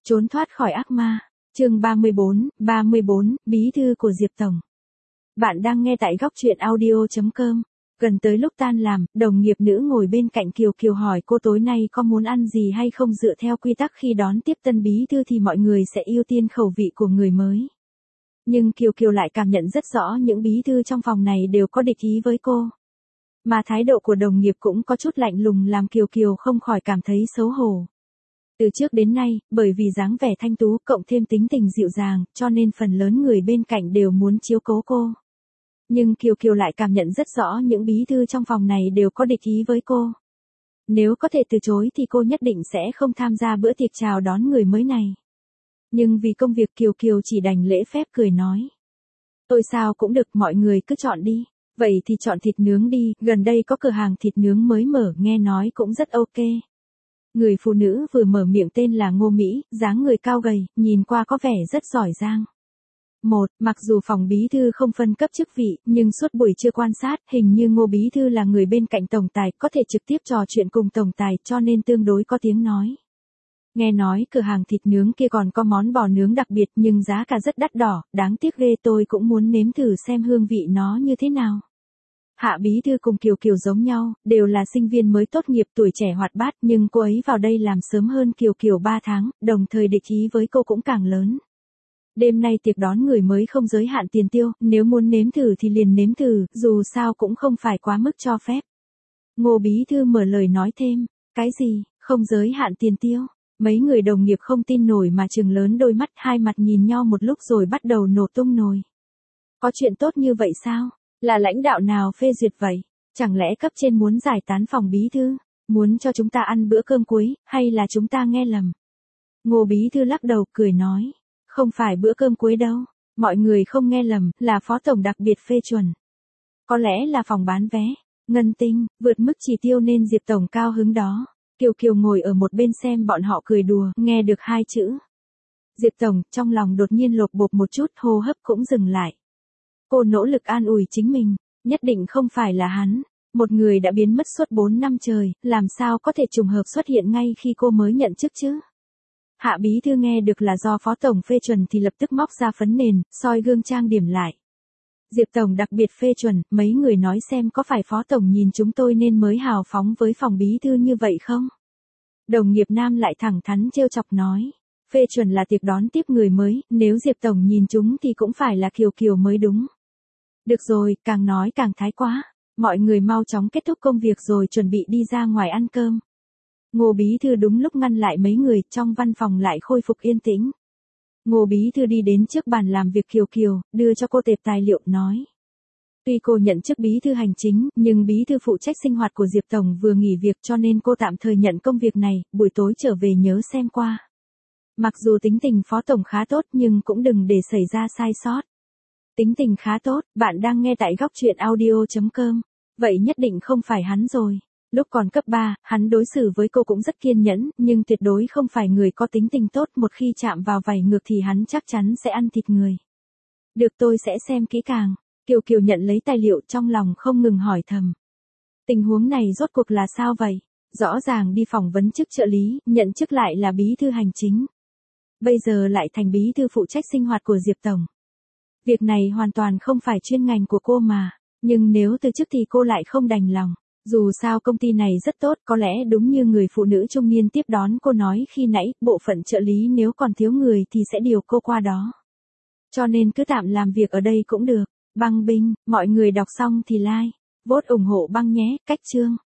Trốn thoát khỏi ác ma. Chương 34, bí thư của Diệp Tổng. Bạn đang nghe tại góc truyện audio.com. Gần tới lúc tan làm, đồng nghiệp nữ ngồi bên cạnh Kiều Kiều hỏi cô tối nay có muốn ăn gì hay không. Dựa theo quy tắc khi đón tiếp tân bí thư thì mọi người sẽ ưu tiên khẩu vị của người mới. Nhưng Kiều Kiều lại cảm nhận rất rõ những bí thư trong phòng này đều có địch ý với cô. Mà thái độ của đồng nghiệp cũng có chút lạnh lùng làm Kiều Kiều không khỏi cảm thấy xấu hổ. Từ trước đến nay, bởi vì dáng vẻ thanh tú cộng thêm tính tình dịu dàng, cho nên phần lớn người bên cạnh đều muốn chiếu cố cô. Nhưng Kiều Kiều lại cảm nhận rất rõ những bí thư trong phòng này đều có địch ý với cô. Nếu có thể từ chối thì cô nhất định sẽ không tham gia bữa tiệc chào đón người mới này. Nhưng vì công việc Kiều Kiều chỉ đành lễ phép cười nói. Tôi sao cũng được, mọi người cứ chọn đi. Vậy thì chọn thịt nướng đi, gần đây có cửa hàng thịt nướng mới mở, nghe nói cũng rất ok. Người phụ nữ vừa mở miệng tên là Ngô Mỹ, dáng người cao gầy, nhìn qua có vẻ rất giỏi giang. Mặc dù phòng bí thư không phân cấp chức vị, nhưng suốt buổi trưa quan sát, hình như Ngô bí thư là người bên cạnh tổng tài, có thể trực tiếp trò chuyện cùng tổng tài, cho nên tương đối có tiếng nói. Nghe nói cửa hàng thịt nướng kia còn có món bò nướng đặc biệt nhưng giá cả rất đắt đỏ, đáng tiếc ghê, tôi cũng muốn nếm thử xem hương vị nó như thế nào. Hạ bí thư cùng Kiều Kiều giống nhau, đều là sinh viên mới tốt nghiệp, tuổi trẻ hoạt bát, nhưng cô ấy vào đây làm sớm hơn Kiều Kiều 3 tháng, đồng thời địch ý với cô cũng càng lớn. Đêm nay tiệc đón người mới không giới hạn tiền tiêu, nếu muốn nếm thử thì liền nếm thử, dù sao cũng không phải quá mức cho phép. Ngô bí thư mở lời nói thêm, cái gì, không giới hạn tiền tiêu? Mấy người đồng nghiệp không tin nổi mà trừng lớn đôi mắt, hai mặt nhìn nhau một lúc rồi bắt đầu nổ tung nồi. Có chuyện tốt như vậy sao? Là lãnh đạo nào phê duyệt vậy? Chẳng lẽ cấp trên muốn giải tán phòng bí thư? Muốn cho chúng ta ăn bữa cơm cuối, hay là chúng ta nghe lầm? Ngô bí thư lắc đầu cười nói. Không phải bữa cơm cuối đâu. Mọi người không nghe lầm, là phó tổng đặc biệt phê chuẩn. Có lẽ là phòng bán vé. Ngân tinh, vượt mức chỉ tiêu nên Diệp Tổng cao hứng đó. Kiều Kiều ngồi ở một bên xem bọn họ cười đùa, nghe được hai chữ. Diệp Tổng, trong lòng đột nhiên lột bột một chút, hô hấp cũng dừng lại. Cô nỗ lực an ủi chính mình, nhất định không phải là hắn. Một người đã biến mất suốt 4 năm trời, làm sao có thể trùng hợp xuất hiện ngay khi cô mới nhận chức chứ? Hạ bí thư nghe được là do phó tổng phê chuẩn thì lập tức móc ra phấn nền, soi gương trang điểm lại. Diệp Tổng đặc biệt phê chuẩn, mấy người nói xem có phải phó tổng nhìn chúng tôi nên mới hào phóng với phòng bí thư như vậy không? Đồng nghiệp nam lại thẳng thắn trêu chọc nói. Phê chuẩn là tiệc đón tiếp người mới, nếu Diệp Tổng nhìn chúng thì cũng phải là Kiều Kiều mới đúng. Được rồi, càng nói càng thái quá. Mọi người mau chóng kết thúc công việc rồi chuẩn bị đi ra ngoài ăn cơm. Ngô bí thư đúng lúc ngăn lại mấy người, trong văn phòng lại khôi phục yên tĩnh. Ngô bí thư đi đến trước bàn làm việc Kiều Kiều, đưa cho cô tệp tài liệu nói. Tuy cô nhận chức bí thư hành chính, nhưng bí thư phụ trách sinh hoạt của Diệp Tổng vừa nghỉ việc cho nên cô tạm thời nhận công việc này, buổi tối trở về nhớ xem qua. Mặc dù tính tình phó tổng khá tốt nhưng cũng đừng để xảy ra sai sót. Tính tình khá tốt, bạn đang nghe tại góc truyện audio.com. Vậy nhất định không phải hắn rồi. Lúc còn cấp 3, hắn đối xử với cô cũng rất kiên nhẫn, nhưng tuyệt đối không phải người có tính tình tốt, một khi chạm vào vảy ngược thì hắn chắc chắn sẽ ăn thịt người. Được, tôi sẽ xem kỹ càng. Kiều Kiều nhận lấy tài liệu, trong lòng không ngừng hỏi thầm. Tình huống này rốt cuộc là sao vậy? Rõ ràng đi phỏng vấn chức trợ lý, nhận chức lại là bí thư hành chính. Bây giờ lại thành bí thư phụ trách sinh hoạt của Diệp Tổng. Việc này hoàn toàn không phải chuyên ngành của cô mà, nhưng nếu từ chức thì cô lại không đành lòng. Dù sao công ty này rất tốt, có lẽ đúng như người phụ nữ trung niên tiếp đón cô nói khi nãy, bộ phận trợ lý nếu còn thiếu người thì sẽ điều cô qua đó. Cho nên cứ tạm làm việc ở đây cũng được. Băng binh, mọi người đọc xong thì like, vote ủng hộ Băng nhé, cách chương.